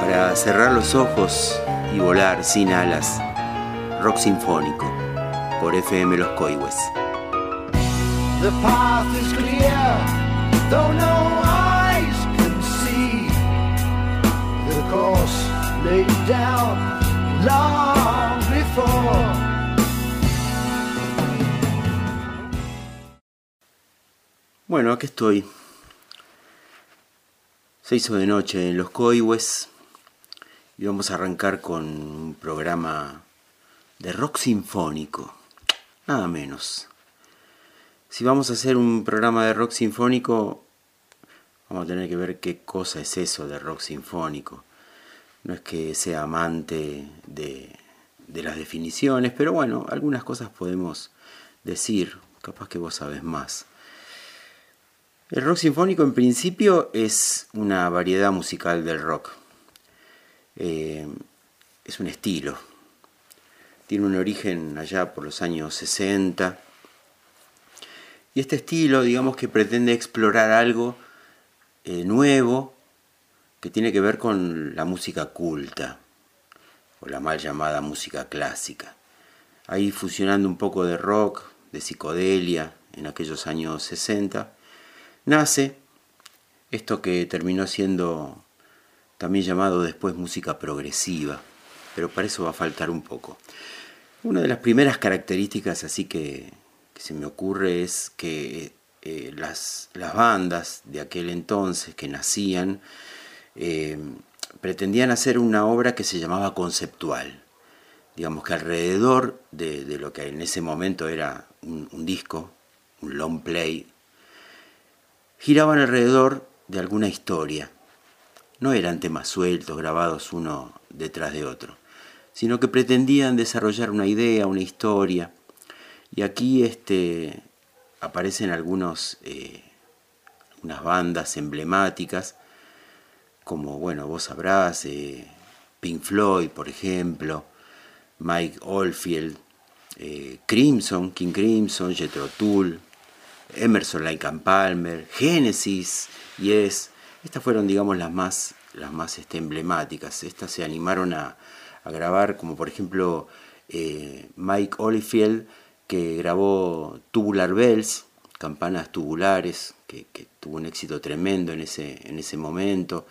para cerrar los ojos y volar sin alas. Rock sinfónico por FM Los Coihues. The path is clear, though no eyes can see. The course laid down long before. Bueno, aquí estoy. Se hizo de noche en Los Coihues y vamos a arrancar con un programa de rock sinfónico, nada menos. Si vamos a hacer un programa de rock sinfónico, vamos a tener que ver qué cosa es eso de rock sinfónico. No es que sea amante de las definiciones, pero bueno, algunas cosas podemos decir, capaz que vos sabés más. El rock sinfónico en principio es una variedad musical del rock. Es un estilo. Tiene un origen allá por los años 60. Y este estilo, digamos que pretende explorar algo nuevo que tiene que ver con la música culta, o la mal llamada música clásica. Ahí fusionando un poco de rock, de psicodelia, en aquellos años 60, nace esto que terminó siendo también llamado después música progresiva, pero para eso va a faltar un poco. Una de las primeras características así que se me ocurre es que las bandas de aquel entonces que nacían pretendían hacer una obra que se llamaba conceptual. Digamos que alrededor de lo que en ese momento era un disco, un long play, giraban alrededor de alguna historia. No eran temas sueltos, grabados uno detrás de otro, sino que pretendían desarrollar una idea, una historia. Y aquí aparecen algunas bandas emblemáticas, como, bueno, vos sabrás, Pink Floyd, por ejemplo, Mike Oldfield, Crimson, King Crimson, Jethro Tull, Emerson, Lake and Palmer, Genesis, Yes. Estas fueron, digamos, las más emblemáticas. Estas se animaron a grabar, como por ejemplo Mike Oldfield, que grabó Tubular Bells, campanas tubulares, que tuvo un éxito tremendo en ese momento.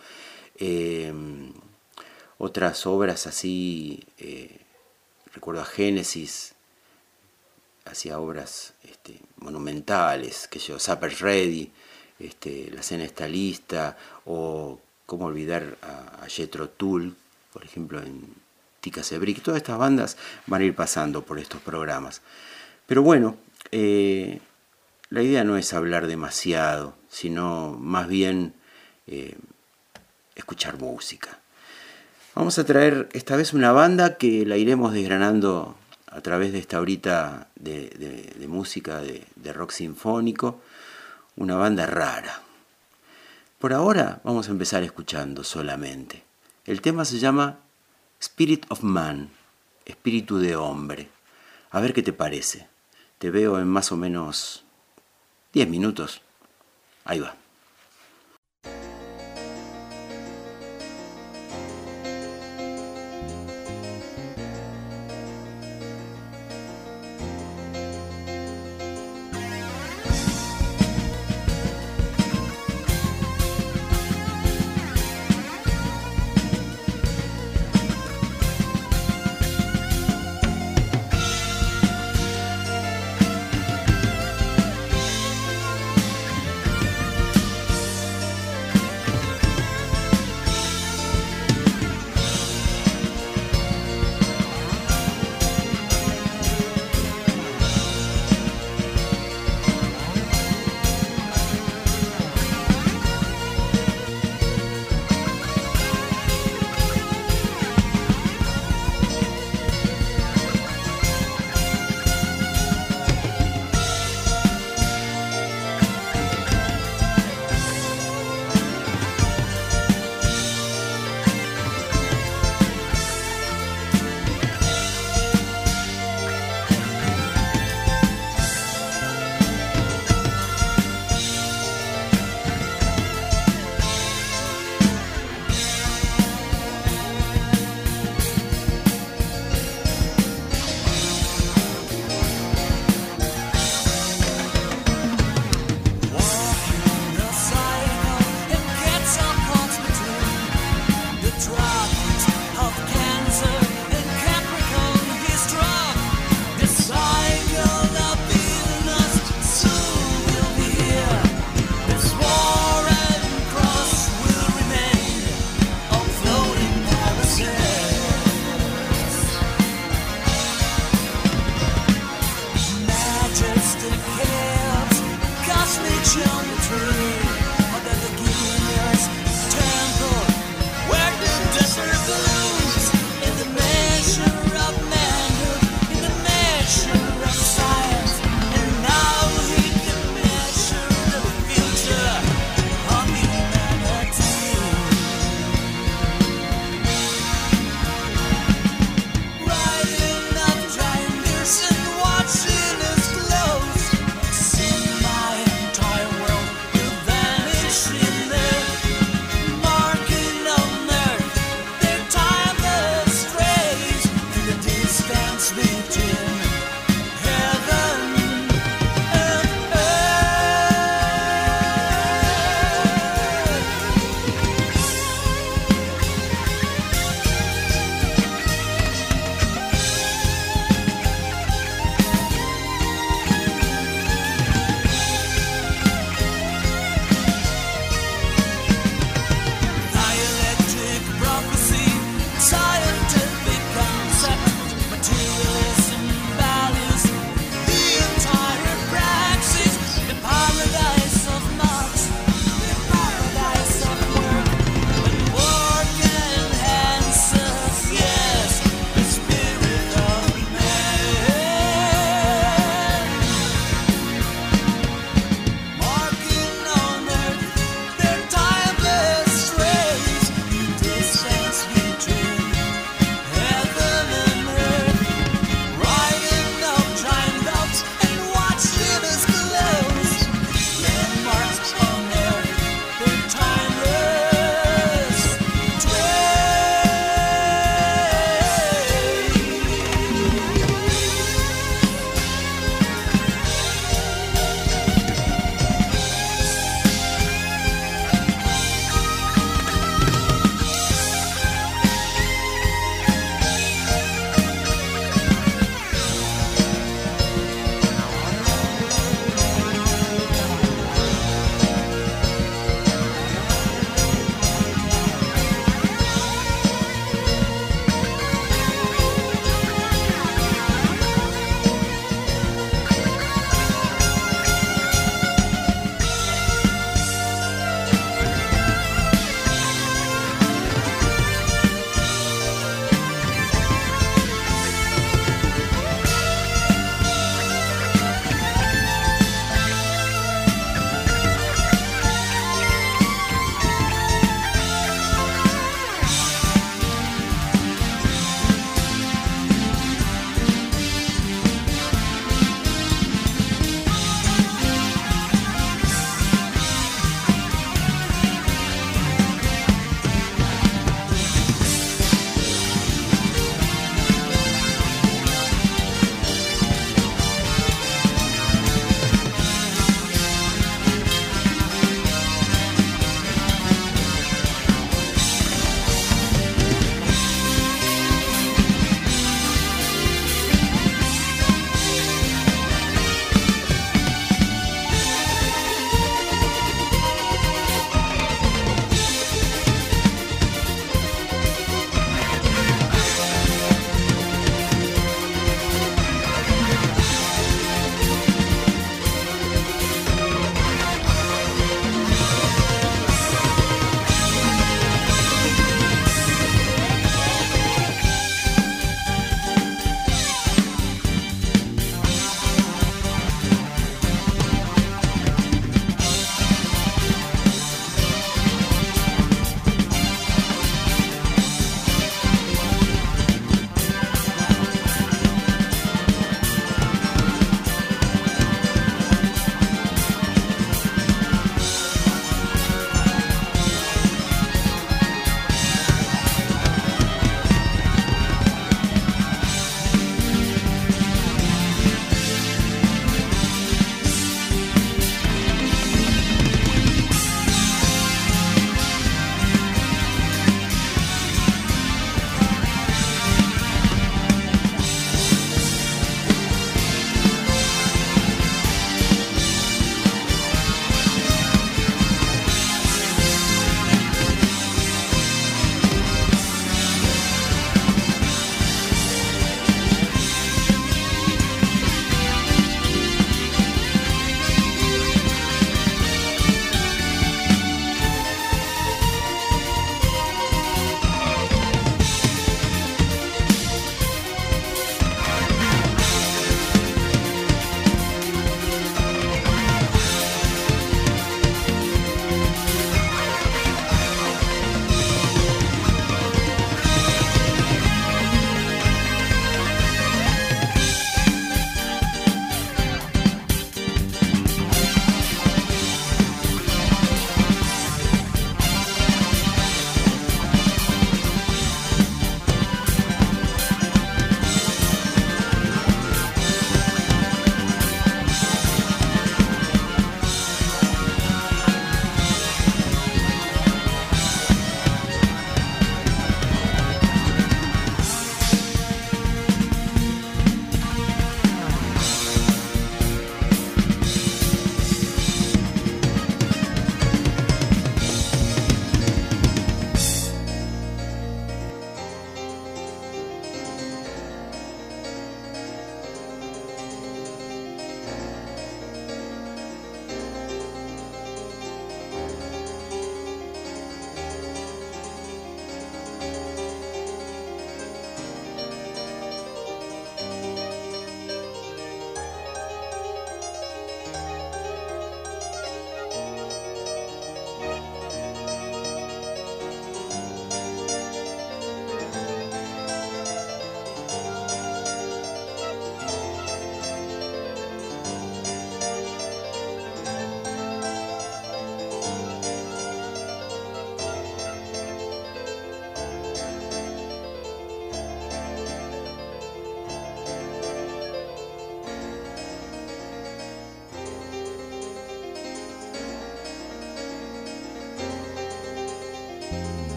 Otras obras así, recuerdo a Genesis, hacía obras monumentales, que yo, Supper's Ready, La cena está lista, o cómo olvidar a Jethro Tull, por ejemplo, en Tika Sebrik. Todas estas bandas van a ir pasando por estos programas. Pero bueno, la idea no es hablar demasiado, sino más bien escuchar música. Vamos a traer esta vez una banda que la iremos desgranando a través de esta horita de música de rock sinfónico, una banda rara. Por ahora vamos a empezar escuchando solamente. El tema se llama Spirit of Man, espíritu de hombre. A ver qué te parece. Te veo en más o menos 10 minutos. Ahí va.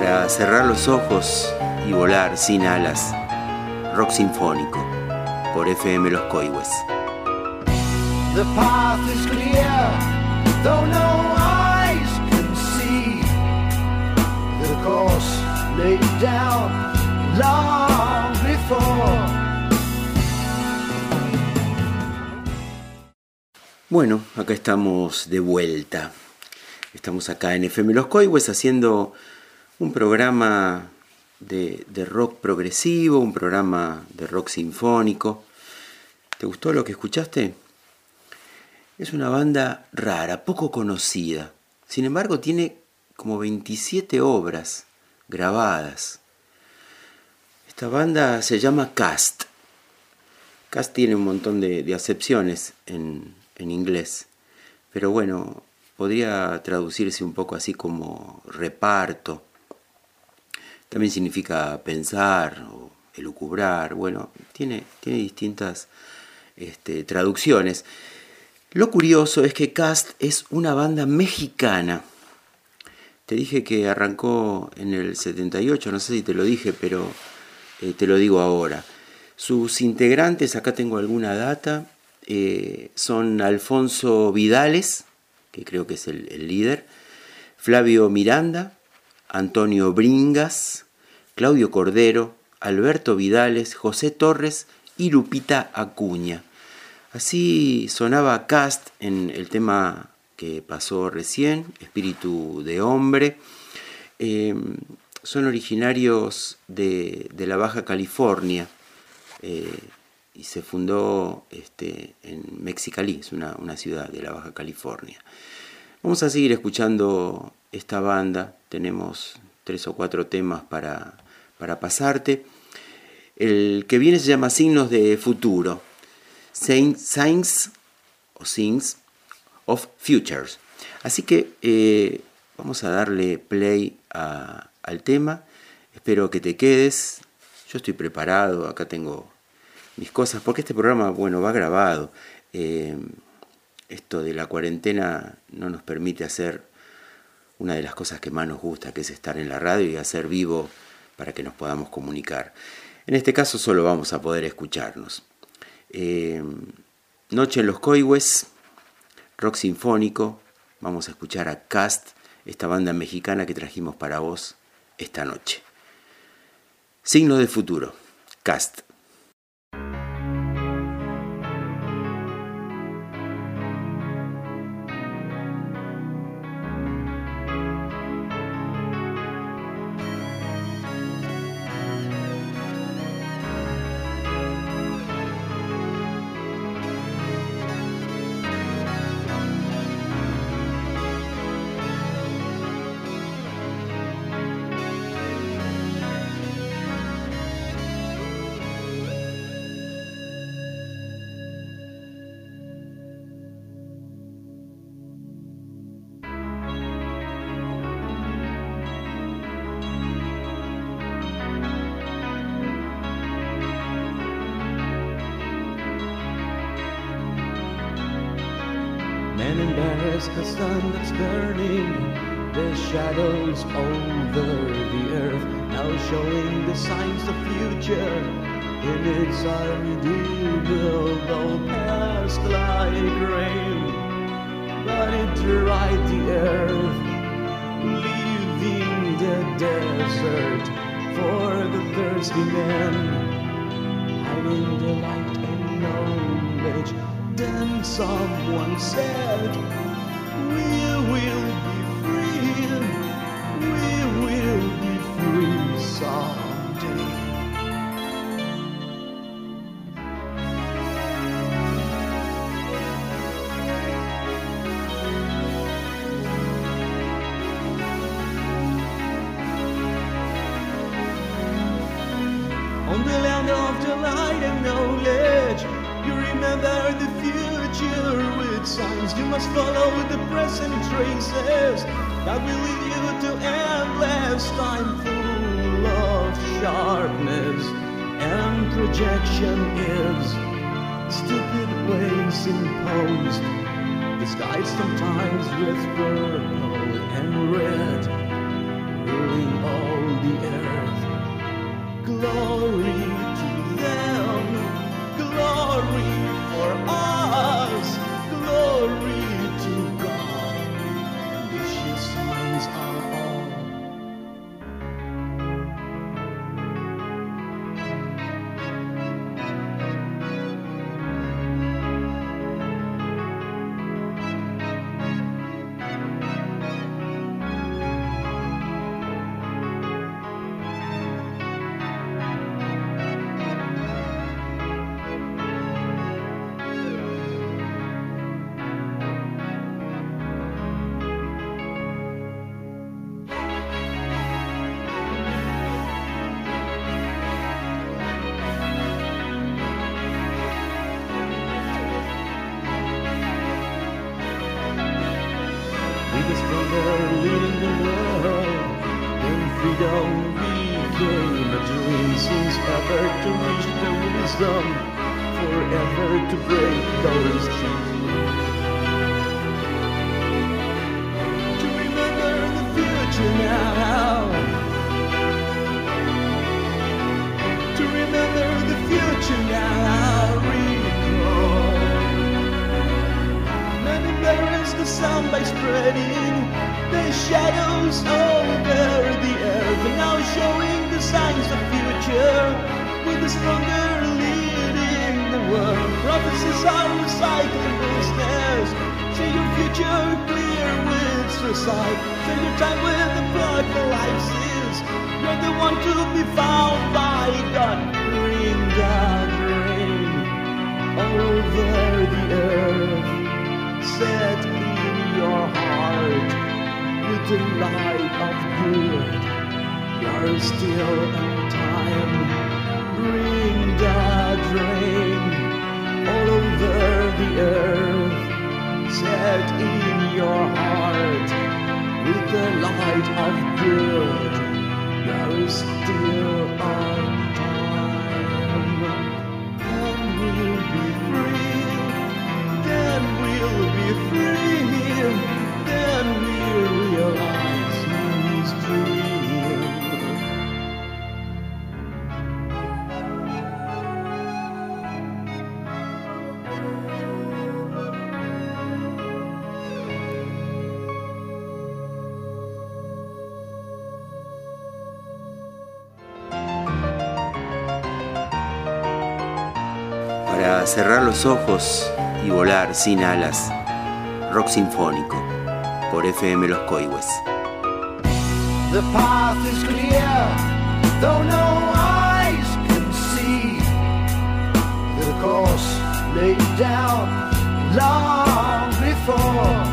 para cerrar los ojos y volar sin alas. Rock sinfónico por FM Los Coihues. The path is clear, though no eyes can see. The course laid down long before. Bueno, acá estamos de vuelta. Estamos acá en FM Los Coihues haciendo un programa de rock progresivo, un programa de rock sinfónico. ¿Te gustó lo que escuchaste? Es una banda rara, poco conocida. Sin embargo, tiene como 27 obras grabadas. Esta banda se llama Cast. Cast tiene un montón de acepciones en inglés. Pero bueno, podría traducirse un poco así como reparto. También significa pensar o elucubrar. Bueno, tiene distintas traducciones. Lo curioso es que Cast es una banda mexicana. Te dije que arrancó en el 78, no sé si te lo dije, pero te lo digo ahora. Sus integrantes, acá tengo alguna data, son Alfonso Vidales, que creo que es el líder, Flavio Miranda, Antonio Bringas, Claudio Cordero, Alberto Vidales, José Torres y Lupita Acuña. Así sonaba Cast en el tema que pasó recién, Espíritu de Hombre. Son originarios de la Baja California y se fundó en Mexicali, es una ciudad de la Baja California. Vamos a seguir escuchando esta banda, tenemos 3 o 4 temas para pasarte. El que viene se llama Signos de Futuro. Signs of Futures. Así que vamos a darle play al tema. Espero que te quedes. Yo estoy preparado. Acá tengo mis cosas. Porque este programa, bueno, va grabado. Esto de la cuarentena no nos permite hacer una de las cosas que más nos gusta, que es estar en la radio y hacer vivo para que nos podamos comunicar. En este caso solo vamos a poder escucharnos. Noche en Los Coihues, rock sinfónico. Vamos a escuchar a Cast, esta banda mexicana que trajimos para vos esta noche. Signos de Futuro, Cast. And embarrassed the sun that's burning, the shadows over the earth, now showing the signs of future in its irredeemable past like rain. But it dried the earth, leaving the desert for the thirsty men, hiding the light and knowledge. Then someone said, we will be free someday. On the land of delight and knowledge, you remember the future with signs. You must follow the present traces that will lead you to endless time full of sharpness. And projection is stupid ways imposed, disguised sometimes with purple and red. ruling all the earth. Glory to them, glory for us, glory to God. And these signs are all. The stronger leading the world, when freedom became a dream, since ever to reach the wisdom, forever to break those chains. To remember the future now, to remember the future now, recall. Men embarrass the sun by spreading the shadows over the earth, and now showing the signs of future, with the stronger leading the world. Prophecies are recycling business. See your future clear with suicide. Fill your time with the blood for life is. You're the one to be found by God. Bring down rain over the earth. Set in your heart with the light of good. You're still on time. Bring that rain all over the earth. Set in your heart with the light of good. You're still on time. Then we'll be free. Then we'll be free. Then we'll realize his dream. Para cerrar los ojos y volar sin alas, rock sinfónico por FM Los Coihues. The path is clear, though no eyes can see. The course laid down long before.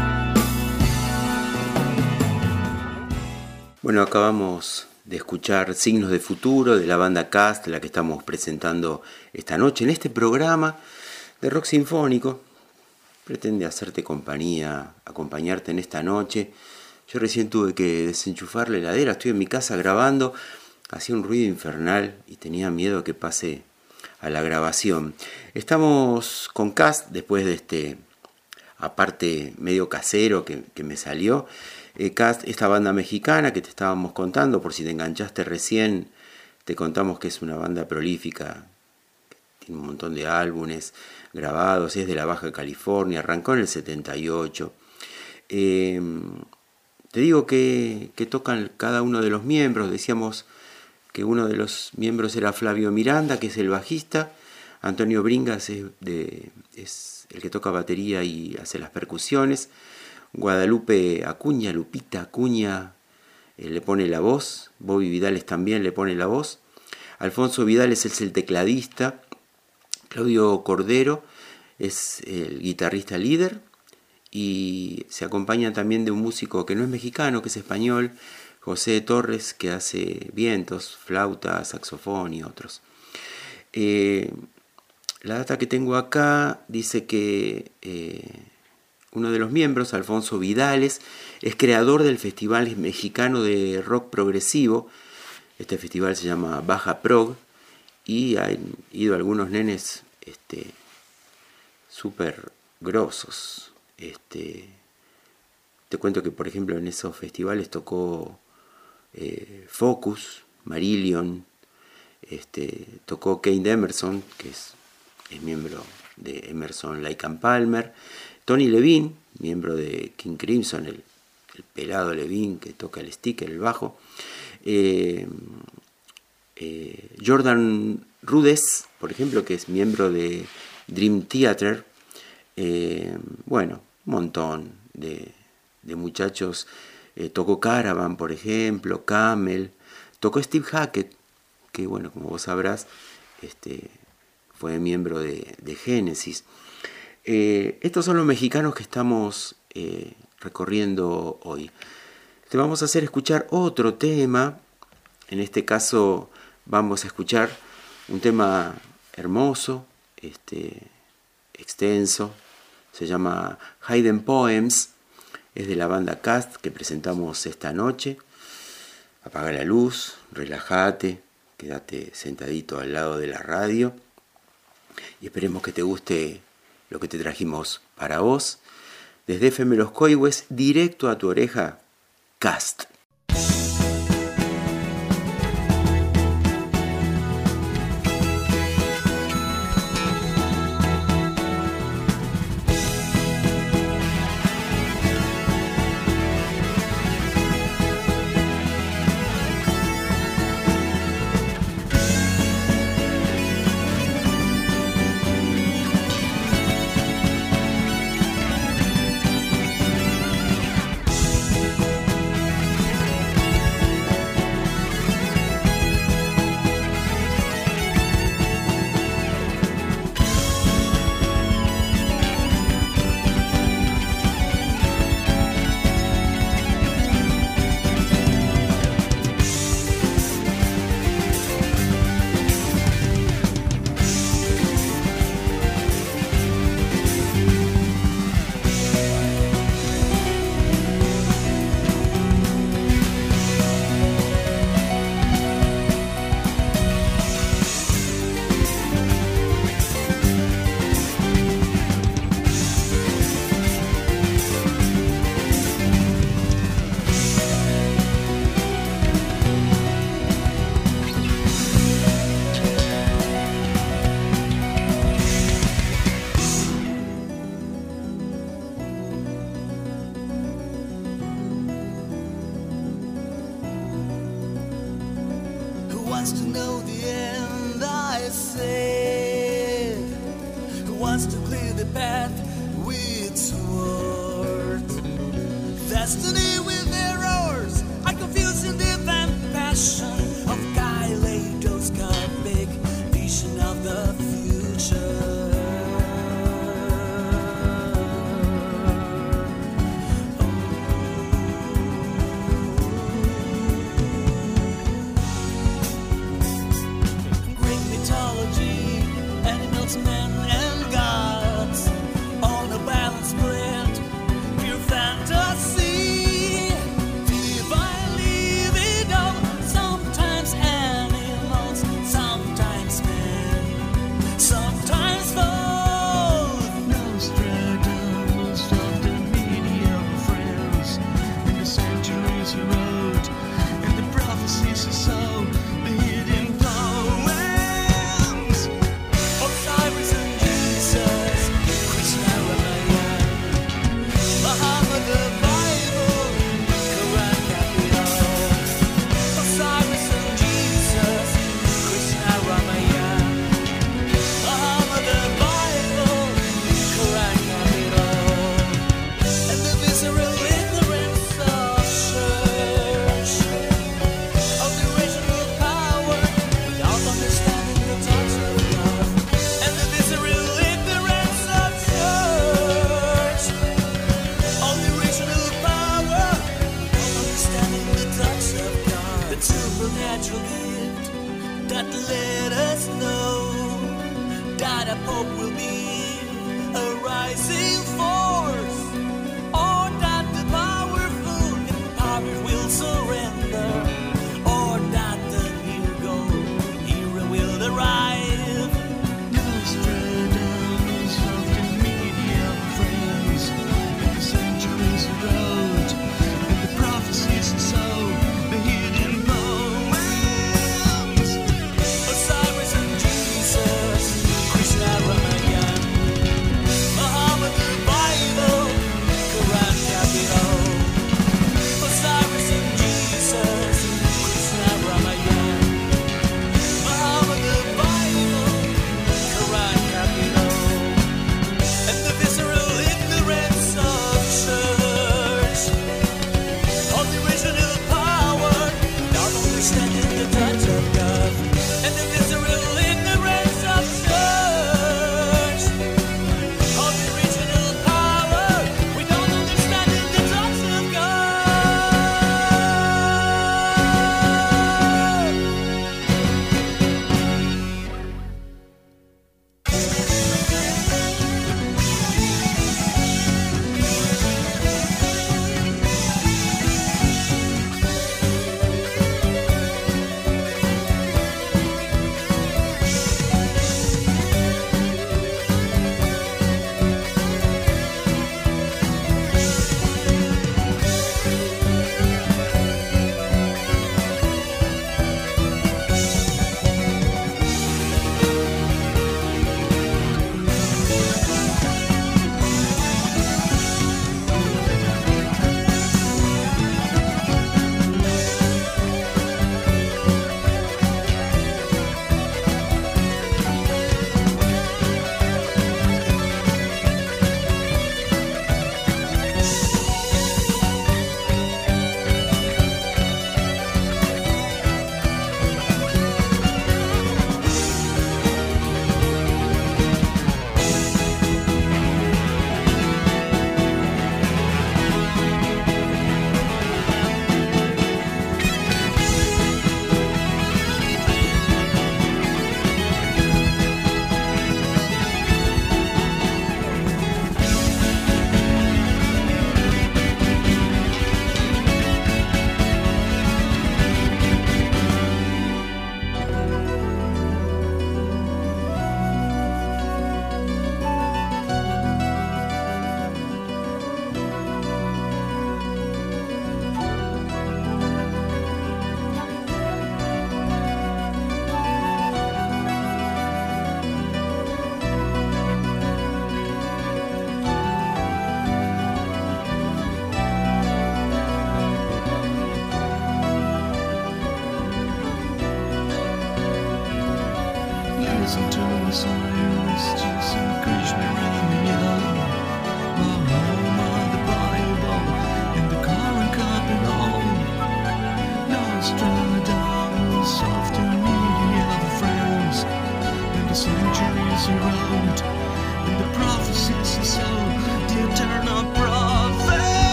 Bueno, acabamos de escuchar Signos de Futuro de la banda Cast, la que estamos presentando esta noche en este programa de rock sinfónico. Pretende hacerte compañía, acompañarte en esta noche. Yo recién tuve que desenchufar la heladera, estoy en mi casa grabando, hacía un ruido infernal y tenía miedo que pase a la grabación. Estamos con Cast después de este aparte medio casero que me salió. Cast, esta banda mexicana que te estábamos contando, por si te enganchaste recién, te contamos que es una banda prolífica, tiene un montón de álbumes grabados, es de la Baja California, arrancó en el 78. Te digo que tocan cada uno de los miembros. Decíamos que uno de los miembros era Flavio Miranda, que es el bajista. Antonio Bringas es el que toca batería y hace las percusiones. Guadalupe Acuña, Lupita Acuña, le pone la voz. Bobby Vidales también le pone la voz. Alfonso Vidales es el tecladista. Claudio Cordero es el guitarrista líder. Y se acompaña también de un músico que no es mexicano, que es español, José Torres, que hace vientos, flauta, saxofón y otros. La data que tengo acá dice que uno de los miembros, Alfonso Vidales, es creador del Festival Mexicano de Rock Progresivo. Este festival se llama Baja Prog y han ido algunos nenes súper grosos. Te cuento que, por ejemplo, en esos festivales tocó Focus, Marillion, tocó Kate Emerson, que es miembro de Emerson, Lake and Palmer, Tony Levine, miembro de King Crimson, el pelado Levine que toca el stick, el bajo, Jordan Rudess, por ejemplo, que es miembro de Dream Theater, bueno, un montón de muchachos, tocó Caravan, por ejemplo, Camel, tocó Steve Hackett, que bueno, como vos sabrás, fue miembro de Genesis. Estos son los mexicanos que estamos recorriendo hoy. Te vamos a hacer escuchar otro tema. En este caso vamos a escuchar un tema hermoso, extenso. Se llama Hidden Poems. Es de la banda Cast que presentamos esta noche. Apaga la luz, relájate, quédate sentadito al lado de la radio y esperemos que te guste lo que te trajimos para vos. Desde FM Los Coihues, directo a tu oreja, Cast. wants to know the end, I say. Who wants to clear the path with swords? Destiny with errors are confusing the passion of kaleidoscopic vision of the future. Men and gods on a balance split, pure fantasy.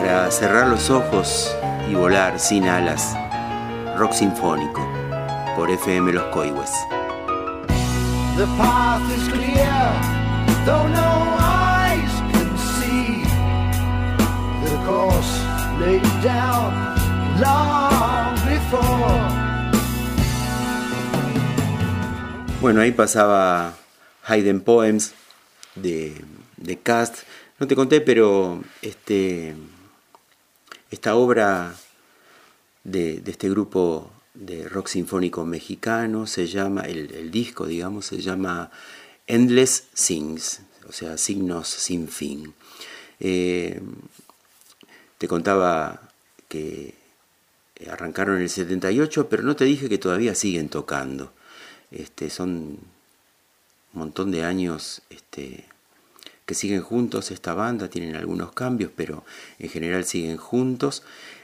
para cerrar los ojos y volar sin alas. Rock sinfónico por FM Los Coihues. The path is clear, though no eyes can see the course laid down long before. Bueno, ahí pasaba Hidden Poems de Cast. No te conté, pero esta obra de este grupo de rock sinfónico mexicano se llama, el disco, digamos, se llama Endless Things, o sea, signos sin fin. Te contaba que arrancaron en el 78, pero no te dije que todavía siguen tocando. Son un montón de años que siguen juntos esta banda, tienen algunos cambios, pero en general siguen juntos.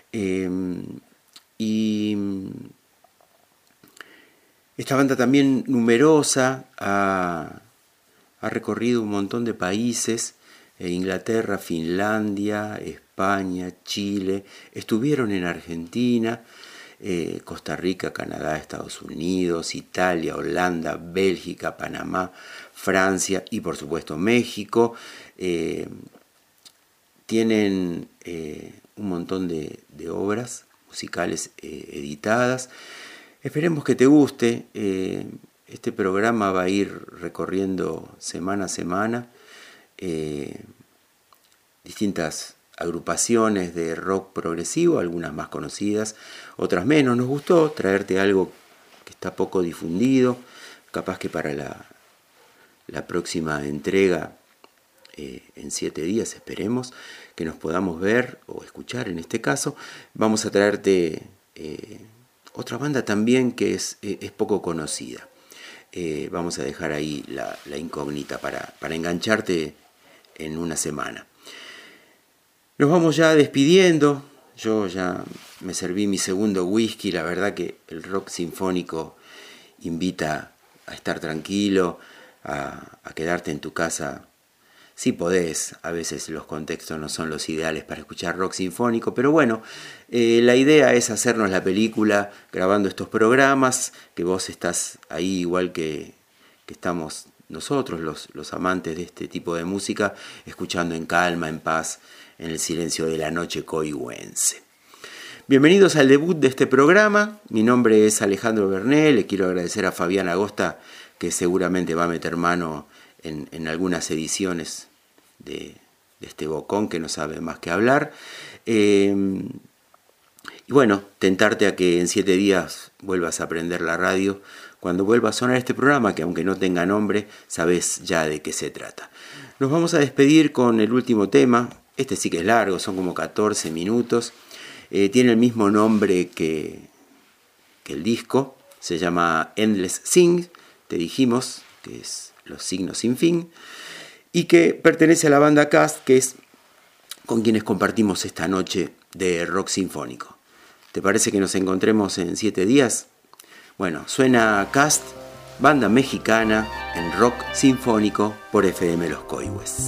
Y esta banda también numerosa ha recorrido un montón de países, Inglaterra, Finlandia, España, Chile, estuvieron en Argentina, Costa Rica, Canadá, Estados Unidos, Italia, Holanda, Bélgica, Panamá, Francia y por supuesto México. Tienen un montón de obras musicales editadas. Esperemos que te guste. Este programa va a ir recorriendo semana a semana distintas agrupaciones de rock progresivo, algunas más conocidas, otras menos. Nos gustó traerte algo que está poco difundido, capaz que para la próxima entrega, en 7 días esperemos que nos podamos ver o escuchar. En este caso vamos a traerte otra banda también que es poco conocida. Vamos a dejar ahí la incógnita para engancharte en una semana. Nos vamos ya despidiendo. Yo ya me serví mi segundo whisky. La verdad que el rock sinfónico invita a estar tranquilo, a quedarte en tu casa. Si podés, a veces los contextos no son los ideales para escuchar rock sinfónico, pero bueno, la idea es hacernos la película grabando estos programas, que vos estás ahí igual que estamos nosotros, los amantes de este tipo de música, escuchando en calma, en paz, en el silencio de la noche coihuense. Bienvenidos al debut de este programa. Mi nombre es Alejandro Berné. Le quiero agradecer a Fabián Agosta, que seguramente va a meter mano en algunas ediciones de este bocón que no sabe más que hablar. Y bueno, tentarte a que en 7 días vuelvas a prender la radio cuando vuelva a sonar este programa, que aunque no tenga nombre, sabes ya de qué se trata. Nos vamos a despedir con el último tema. Este sí que es largo, son como 14 minutos. Tiene el mismo nombre que el disco. Se llama Endless Things. Te dijimos que es los signos sin fin. Y que pertenece a la banda Cast, que es con quienes compartimos esta noche de rock sinfónico. ¿Te parece que nos encontremos en 7 días? Bueno, suena Cast, banda mexicana en rock sinfónico por FM Los Coihues.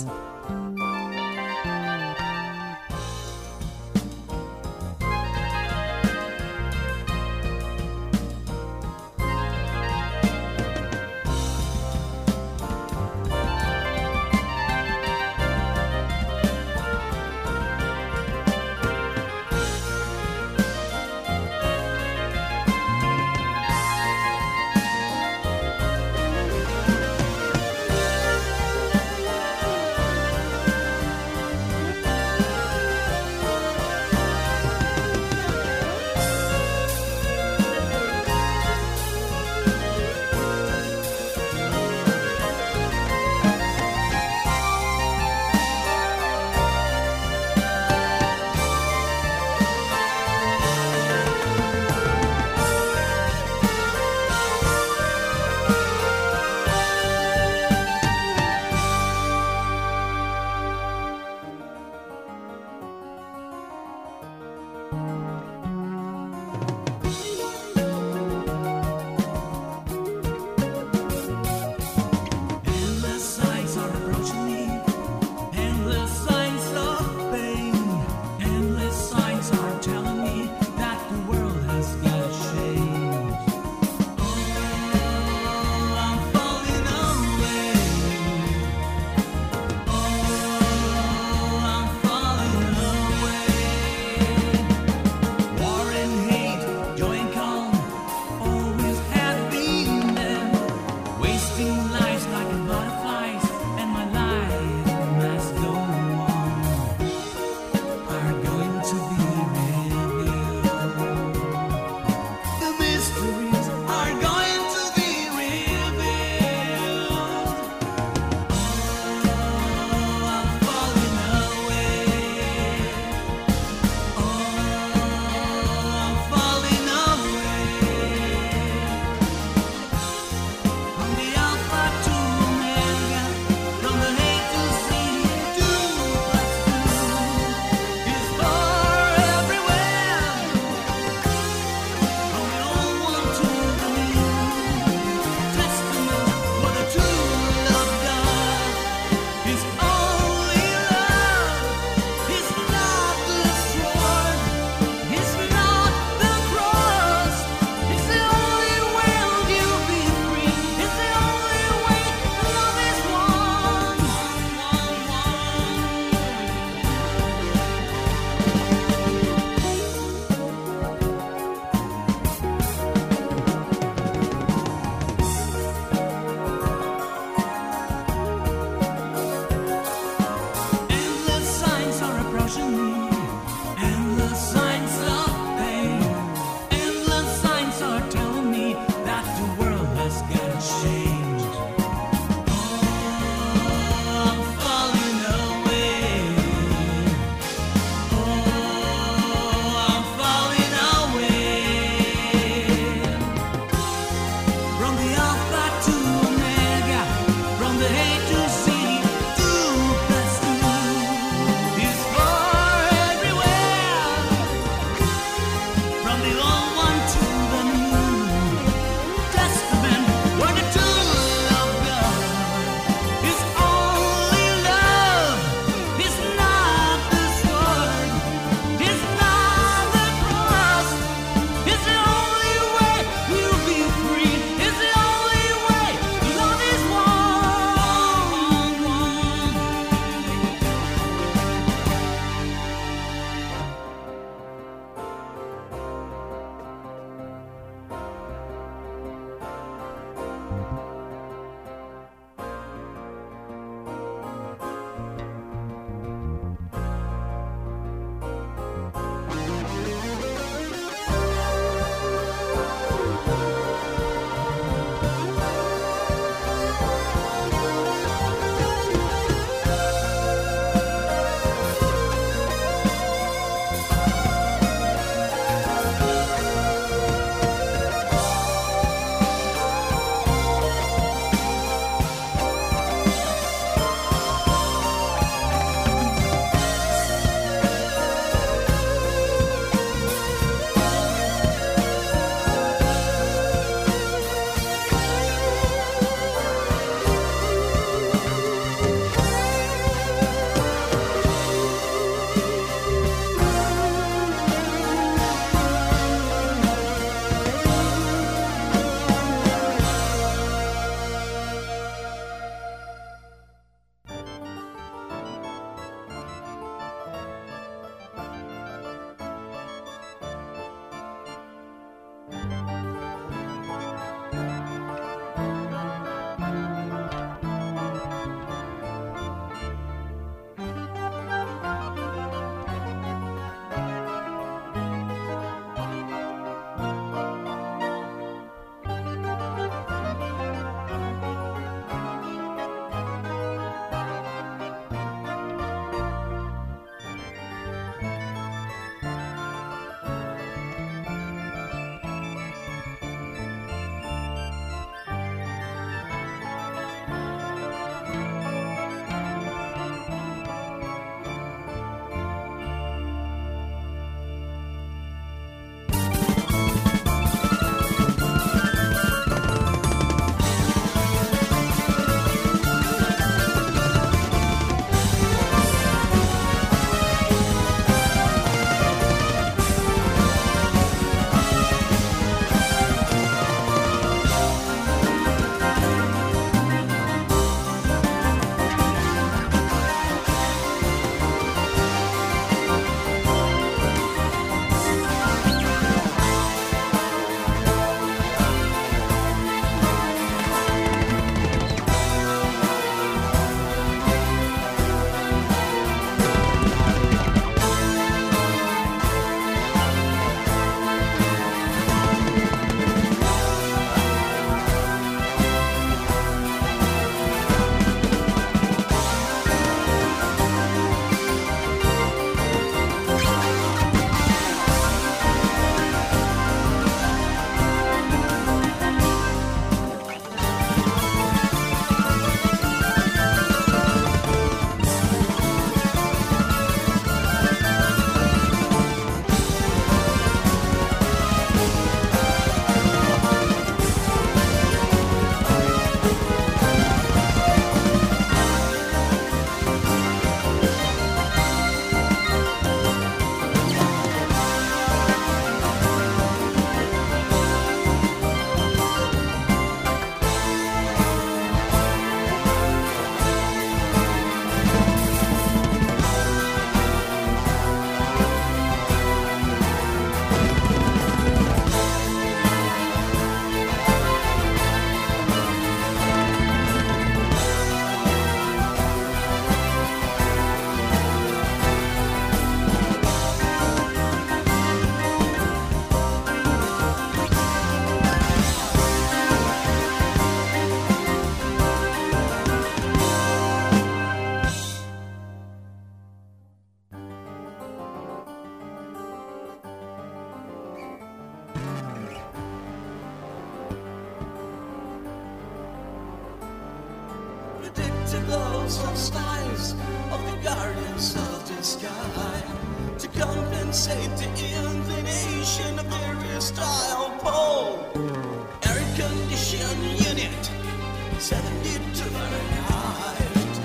those hostiles of the guardians of the sky to compensate the inclination of their style pole. Air condition unit 72 Fahrenheit.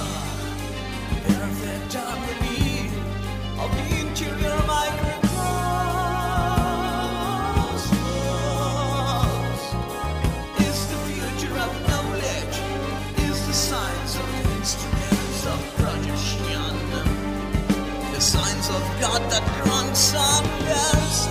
Perfect harmony of the interior microcosmos is the future of knowledge, is the science of instruments of projection, the science of God that grants unless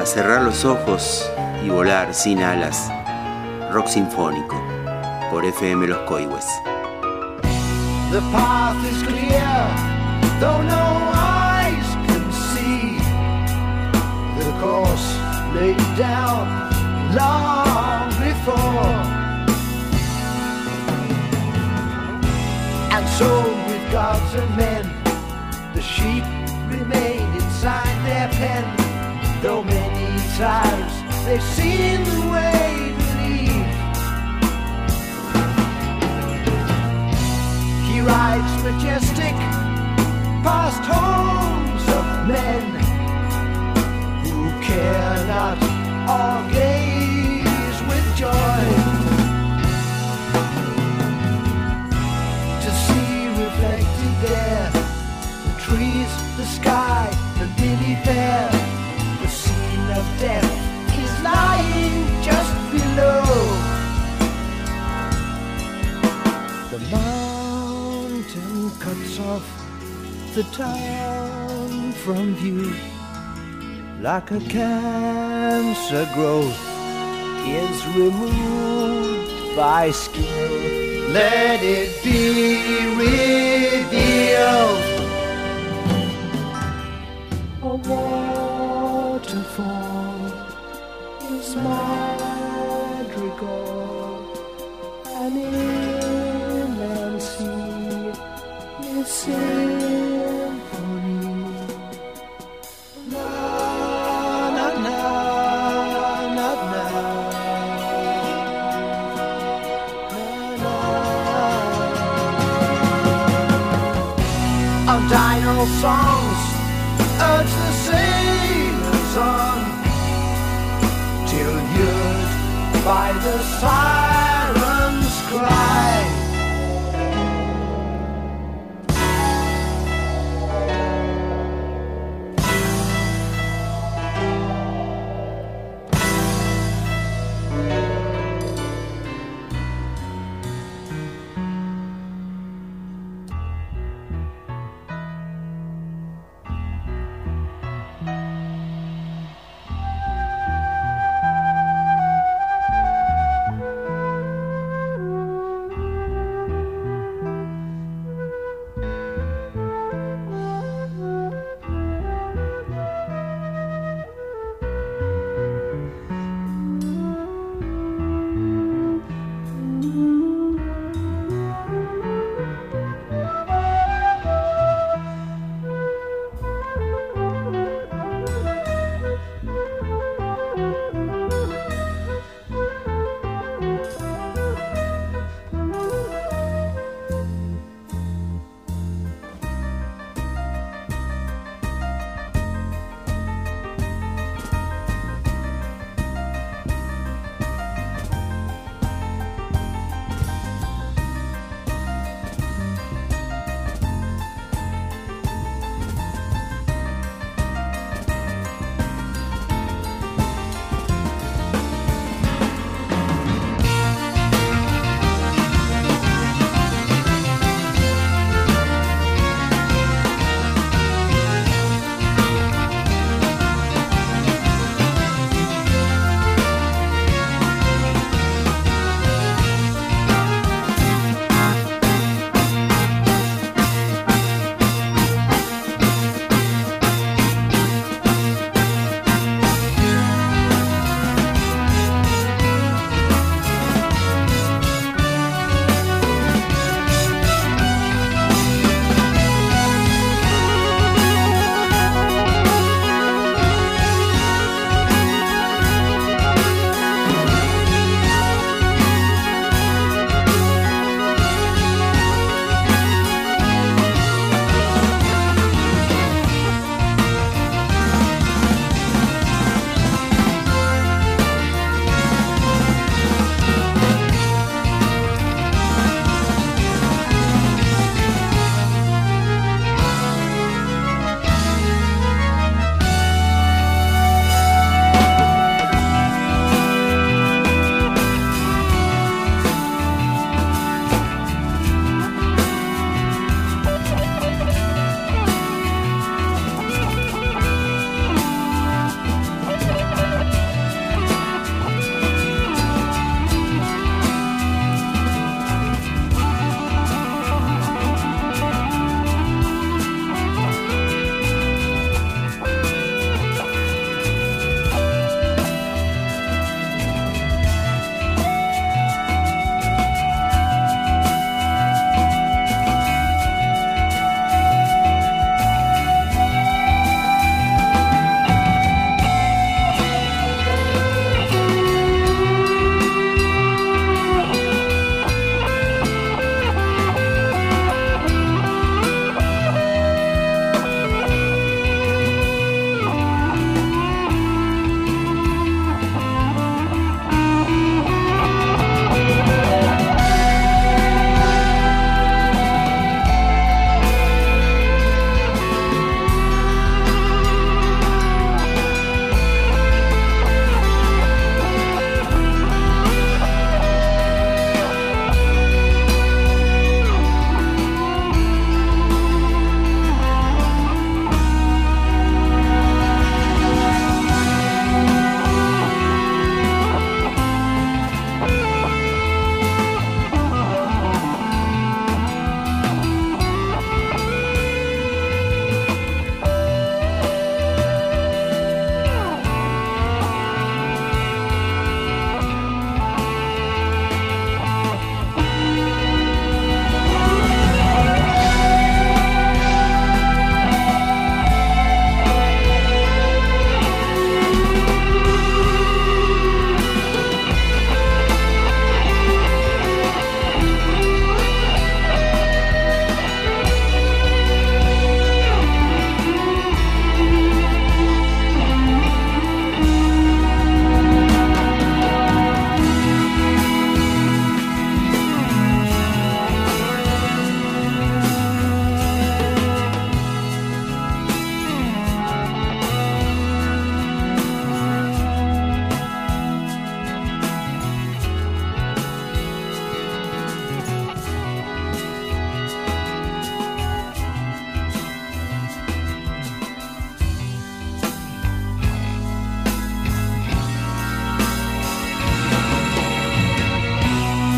cerrar los ojos y volar sin alas. Rock sinfónico por FM Los Coihues. The path is clear, though no eyes can see. The course laid down long before. And so with gods and men, the sheep remained inside their pen. Though many times they've seen the way to leave. He rides majestic past homes of men who care not or gaze with joy to see reflected there the trees, the sky, the lily fair. The scene of death is lying just below. The mountain cuts off the town from view like a cancer growth is removed by skill. Let it be revealed. A waterfall is madrigal, an inland sea is symphony. Na na na na na. Of dino songs urge the sailors on till lured by the siren's cry.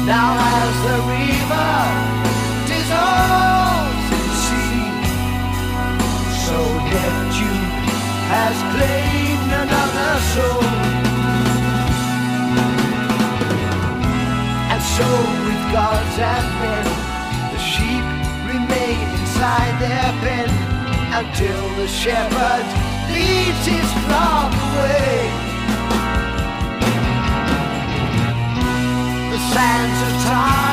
Now as the river dissolves in sea, so Neptune has claimed another soul. And so with gods and men, the sheep remain inside their pen, until the shepherd leads his flock away. The sands of time